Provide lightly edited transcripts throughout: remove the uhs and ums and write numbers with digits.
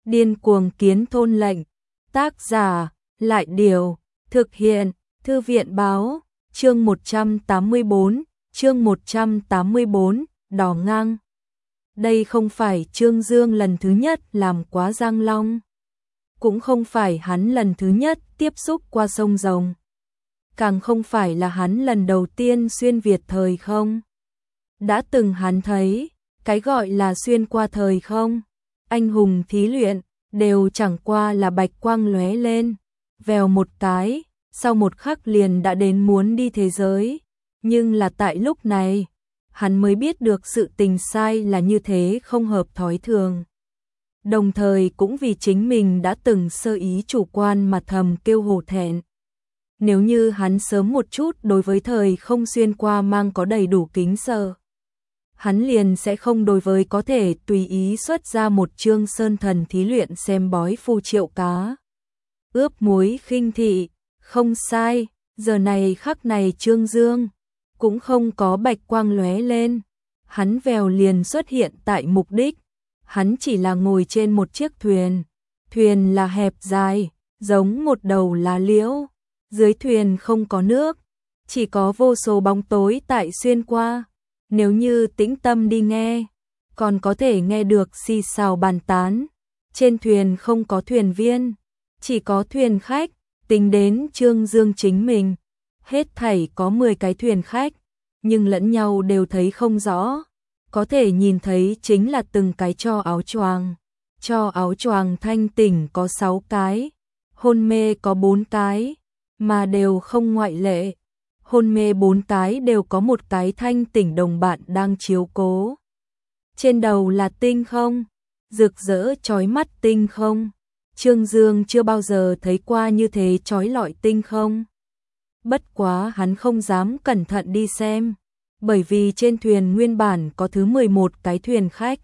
Điên cuồng kiến thôn lệnh. Tác giả, Lại Điều. Thực hiện, Thư viện Báo. Chương 184, Đỏ Ngang. Đây không phải Trương Dương lần thứ nhất làm quá Giang Long. Cũng không phải hắn lần thứ nhất tiếp xúc qua sông Rồng. Càng không phải là hắn lần đầu tiên xuyên Việt thời không. Đã từng hắn thấy, cái gọi là xuyên qua thời không, anh hùng thí luyện, đều chẳng qua là bạch quang lóe lên, vèo một cái, sau một khắc liền đã đến muốn đi thế giới. Nhưng là tại lúc này, hắn mới biết được sự tình sai là như thế không hợp thói thường. Đồng thời cũng vì chính mình đã từng sơ ý chủ quan mà thầm kêu hổ thẹn. Nếu như hắn sớm một chút đối với thời không xuyên qua mang có đầy đủ kính sợ, hắn liền sẽ không đối với có thể tùy ý xuất ra một chương sơn thần thí luyện xem bói phù triệu cá. Ướp muối khinh thị, không sai, giờ này khắc này Trương Dương cũng không có bạch quang lóe lên, hắn vèo liền xuất hiện tại mục đích. Hắn chỉ là ngồi trên một chiếc thuyền, thuyền là hẹp dài, giống một đầu lá liễu, dưới thuyền không có nước, chỉ có vô số bóng tối tại xuyên qua. Nếu như tĩnh tâm đi nghe, còn có thể nghe được xì xào bàn tán. Trên thuyền không có thuyền viên, chỉ có thuyền khách. Tính đến Trương Dương chính mình, hết thảy có 10 cái thuyền khách, nhưng lẫn nhau đều thấy không rõ. Có thể nhìn thấy chính là từng cái cho áo choàng. Cho áo choàng thanh tỉnh có 6 cái, hôn mê có 4 cái, mà đều không ngoại lệ. Hôn mê 4 cái đều có một cái thanh tỉnh đồng bạn đang chiếu cố. Trên đầu là tinh không, rực rỡ chói mắt tinh không. Trương Dương chưa bao giờ thấy qua như thế chói lọi tinh không. Bất quá hắn không dám cẩn thận đi xem, bởi vì trên thuyền nguyên bản có thứ 11 cái thuyền khách.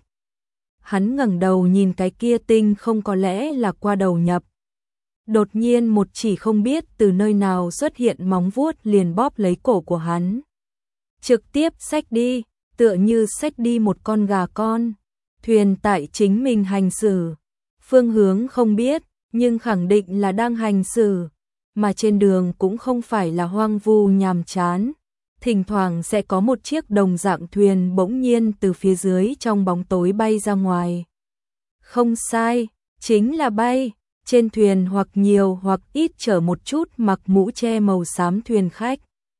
Hắn ngẩng đầu nhìn cái kia tinh không có lẽ là qua đầu nhập. Đột nhiên một chỉ không biết từ nơi nào xuất hiện móng vuốt liền bóp lấy cổ của hắn. Trực tiếp xách đi, tựa như xách đi một con gà con. Thuyền tại chính mình hành xử, phương hướng không biết, nhưng khẳng định là đang hành xử. Mà trên đường cũng không phải là hoang vu nhàm chán. Thỉnh thoảng sẽ có một chiếc đồng dạng thuyền bỗng nhiên từ phía dưới trong bóng tối bay ra ngoài. Không sai, chính là bay. Trên thuyền hoặc nhiều hoặc ít chở một chút mặc mũ che màu xám thuyền khách.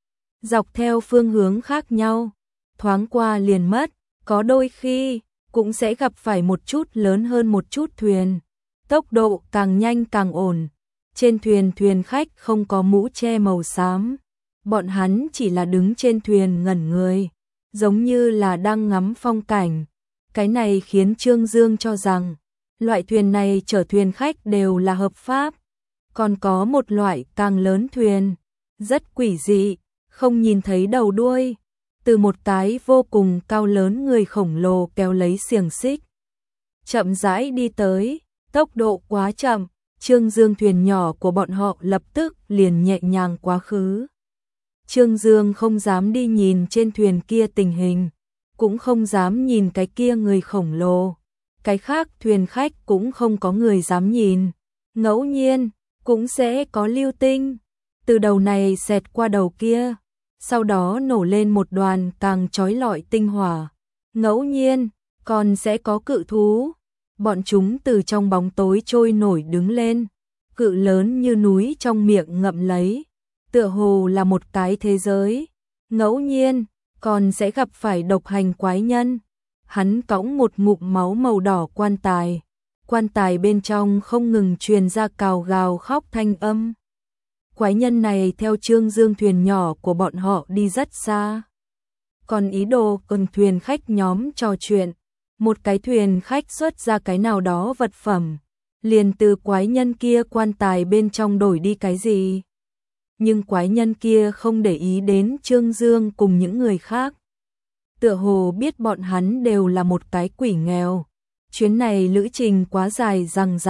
Dọc theo phương hướng khác nhau, thoáng qua liền mất, có đôi khi cũng sẽ gặp phải một chút lớn hơn một chút thuyền. Tốc độ càng nhanh càng ổn. Trên thuyền thuyền khách không có mũ che màu xám. Bọn hắn chỉ là đứng trên thuyền ngẩn người, giống như là đang ngắm phong cảnh. Cái này khiến Trương Dương cho rằng loại thuyền này chở thuyền khách đều là hợp pháp. Còn có một loại càng lớn thuyền, rất quỷ dị, không nhìn thấy đầu đuôi, từ một cái vô cùng cao lớn người khổng lồ kéo lấy xiềng xích. Chậm rãi đi tới, tốc độ quá chậm, Trương Dương thuyền nhỏ của bọn họ lập tức liền nhẹ nhàng quá khứ. Trương Dương không dám đi nhìn trên thuyền kia tình hình, cũng không dám nhìn cái kia người khổng lồ. Cái khác thuyền khách cũng không có người dám nhìn. Ngẫu nhiên, cũng sẽ có lưu tinh, từ đầu này xẹt qua đầu kia, sau đó nổ lên một đoàn càng chói lọi tinh hỏa. Ngẫu nhiên, còn sẽ có cự thú. Bọn chúng từ trong bóng tối trôi nổi đứng lên, cự lớn như núi trong miệng ngậm lấy, tựa hồ là một cái thế giới. Ngẫu nhiên, còn sẽ gặp phải độc hành quái nhân. Hắn cõng một ngụm máu màu đỏ quan tài bên trong không ngừng truyền ra cào gào khóc thanh âm. Quái nhân này theo Trương Dương thuyền nhỏ của bọn họ đi rất xa. Còn ý đồ cùng thuyền khách nhóm trò chuyện, một cái thuyền khách xuất ra cái nào đó vật phẩm, liền từ quái nhân kia quan tài bên trong đổi đi cái gì. Nhưng quái nhân kia không để ý đến Trương Dương cùng những người khác. Tựa hồ biết bọn hắn đều là một cái quỷ nghèo. Chuyến này lữ trình quá dài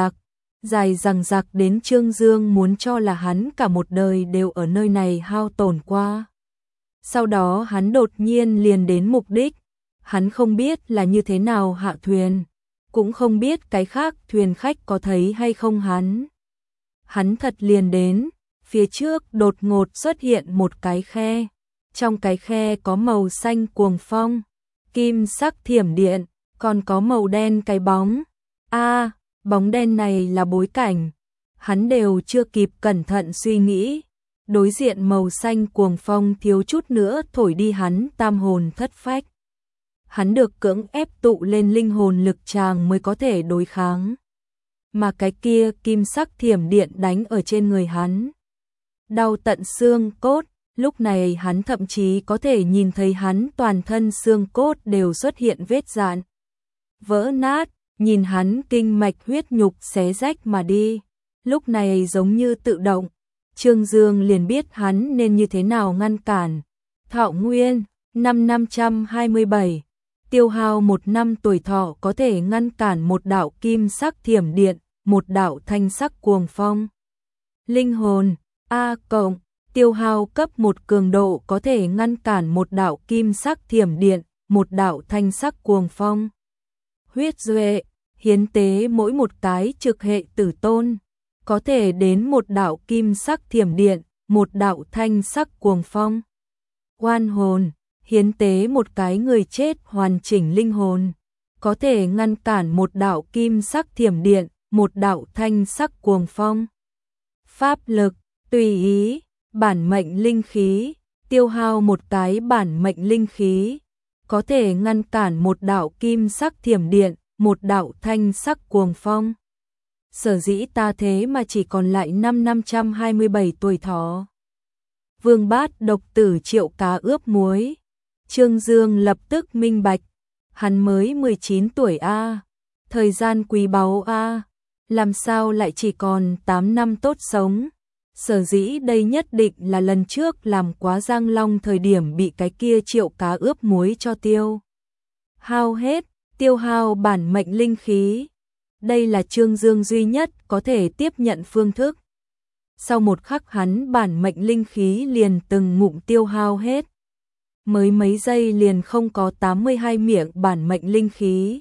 dằng dặc đến Trương Dương muốn cho là hắn cả một đời đều ở nơi này hao tổn qua. Sau đó hắn đột nhiên liền đến mục đích, hắn không biết là như thế nào hạ thuyền. cũng không biết cái khác thuyền khách có thấy hay không hắn. Hắn thật liền đến, phía trước đột ngột xuất hiện một cái khe. Trong cái khe có màu xanh cuồng phong, kim sắc thiểm điện, còn có màu đen cái bóng. Bóng đen này là bối cảnh. Hắn đều chưa kịp cẩn thận suy nghĩ. Đối diện màu xanh cuồng phong thiếu chút nữa thổi đi hắn tam hồn thất phách. Hắn được cưỡng ép tụ lên linh hồn lực tràng mới có thể đối kháng. Mà cái kia kim sắc thiểm điện đánh ở trên người hắn. Đau tận xương cốt, lúc này hắn thậm chí có thể nhìn thấy hắn toàn thân xương cốt đều xuất hiện vết rạn. Vỡ nát, nhìn hắn kinh mạch huyết nhục xé rách mà đi. Lúc này giống như tự động, Trương Dương liền biết hắn nên như thế nào ngăn cản. Thọ nguyên, năm 527, tiêu hao 1 năm tuổi thọ có thể ngăn cản một đạo kim sắc thiểm điện, một đạo thanh sắc cuồng phong. Linh hồn, cộng, tiêu hao cấp 1 cường độ có thể ngăn cản một đạo kim sắc thiểm điện, một đạo thanh sắc cuồng phong. Huyết duệ, hiến tế mỗi một cái trực hệ tử tôn, có thể đến một đạo kim sắc thiểm điện, một đạo thanh sắc cuồng phong. Oan hồn, hiến tế một cái người chết hoàn chỉnh linh hồn, có thể ngăn cản một đạo kim sắc thiểm điện, một đạo thanh sắc cuồng phong. Pháp lực, tùy ý, bản mệnh linh khí, tiêu hao một cái bản mệnh linh khí, có thể ngăn cản một đạo kim sắc thiểm điện, một đạo thanh sắc cuồng phong. Sở dĩ ta thế mà chỉ còn lại năm 527 tuổi thọ. Vương Bát độc tử triệu cá ướp muối. Trương Dương lập tức minh bạch, hắn mới 19 tuổi thời gian quý báu làm sao lại chỉ còn 8 năm tốt sống. Sở dĩ đây nhất định là lần trước làm quá Giang Long thời điểm bị cái kia triệu cá ướp muối cho tiêu hao hết, tiêu hao bản mệnh linh khí. Đây là Trương Dương duy nhất có thể tiếp nhận phương thức. Sau một khắc hắn bản mệnh linh khí liền từng ngụm tiêu hao hết. Mới mấy giây liền không có 82 miệng bản mệnh linh khí.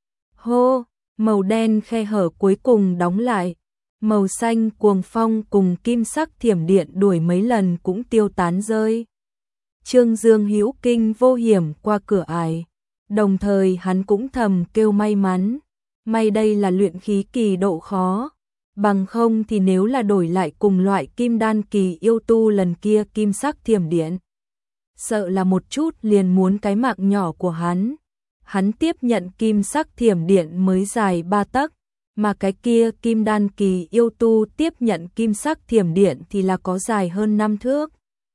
Hô, màu đen khe hở cuối cùng đóng lại. Màu xanh cuồng phong cùng kim sắc thiểm điện đuổi mấy lần cũng tiêu tán rơi. Trương Dương hữu kinh vô hiểm qua cửa ải. Đồng thời hắn cũng thầm kêu may mắn. May đây là luyện khí kỳ độ khó. Bằng không thì nếu là đổi lại cùng loại kim đan kỳ yêu tu lần kia kim sắc thiểm điện, sợ là một chút liền muốn cái mạng nhỏ của hắn. Hắn tiếp nhận kim sắc thiểm điện mới dài 3 tấc, mà cái kia kim đan kỳ yêu tu tiếp nhận kim sắc thiểm điện thì là có dài hơn 5 thước.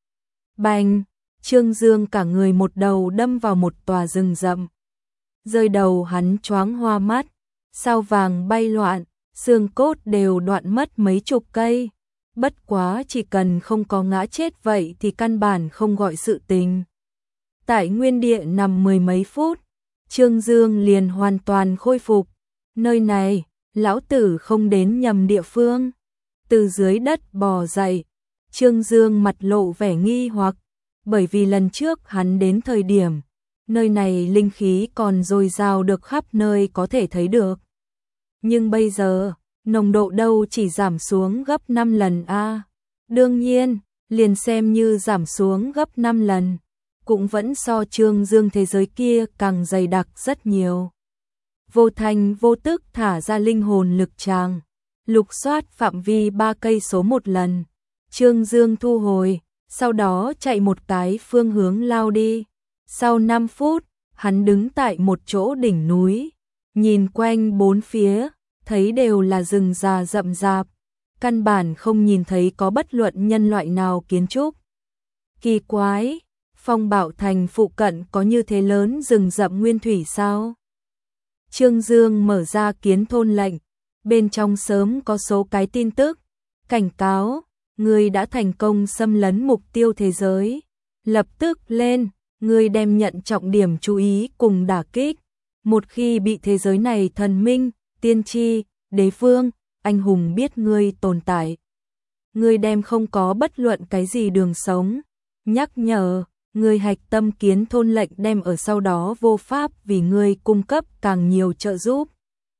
Bành, Trương Dương cả người một đầu đâm vào một tòa rừng rậm. Rơi đầu hắn choáng hoa mắt, sao vàng bay loạn, xương cốt đều đoạn mất mấy chục cây. Bất quá chỉ cần không có ngã chết vậy thì căn bản không gọi sự tình. Tại nguyên địa nằm 10 mấy phút, Trương Dương liền hoàn toàn khôi phục. Nơi này, lão tử không đến nhầm địa phương. Từ dưới đất bò dậy, Trương Dương mặt lộ vẻ nghi hoặc, bởi vì lần trước hắn đến thời điểm, nơi này linh khí còn dồi dào được khắp nơi có thể thấy được. Nhưng bây giờ, nồng độ đâu chỉ giảm xuống gấp 5 lần Đương nhiên, liền xem như giảm xuống gấp 5 lần, cũng vẫn so Trương Dương thế giới kia càng dày đặc rất nhiều. Vô thành vô tức thả ra linh hồn lực tràng, lục soát phạm vi 3 cây số một lần. Trương Dương thu hồi, sau đó chạy một cái phương hướng lao đi. Sau 5 phút, hắn đứng tại một chỗ đỉnh núi, nhìn quanh bốn phía, thấy đều là rừng già rậm rạp, căn bản không nhìn thấy có bất luận nhân loại nào kiến trúc. Kỳ quái, Phong Bảo Thành phụ cận có như thế lớn rừng rậm nguyên thủy sao? Trương Dương mở ra kiến thôn lệnh, bên trong sớm có số cái tin tức, cảnh cáo, người đã thành công xâm lấn mục tiêu thế giới. Lập tức lên, người đem nhận trọng điểm chú ý cùng đả kích. Một khi bị thế giới này thần minh, tiên tri, đế vương, anh hùng biết ngươi tồn tại, ngươi đem không có bất luận cái gì đường sống. Nhắc nhở, ngươi hạch tâm kiến thôn lệnh đem ở sau đó vô pháp vì ngươi cung cấp càng nhiều trợ giúp.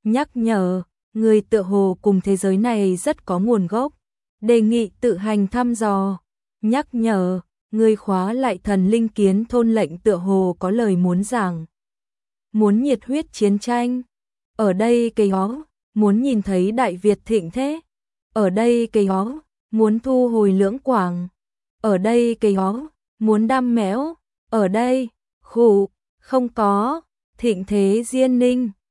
nhắc nhở, người tựa hồ cùng thế giới này rất có nguồn gốc, đề nghị tự hành thăm dò, nhắc nhở, người khóa lại thần linh kiến thôn lệnh tựa hồ có lời muốn giảng. Muốn nhiệt huyết chiến tranh, ở đây cây ó, muốn nhìn thấy Đại Việt thịnh thế, ở đây cây ó, muốn thu hồi Lưỡng Quảng, ở đây cây ó, muốn đam mẽo, ở đây, khủ, không có, thịnh thế Diên Ninh.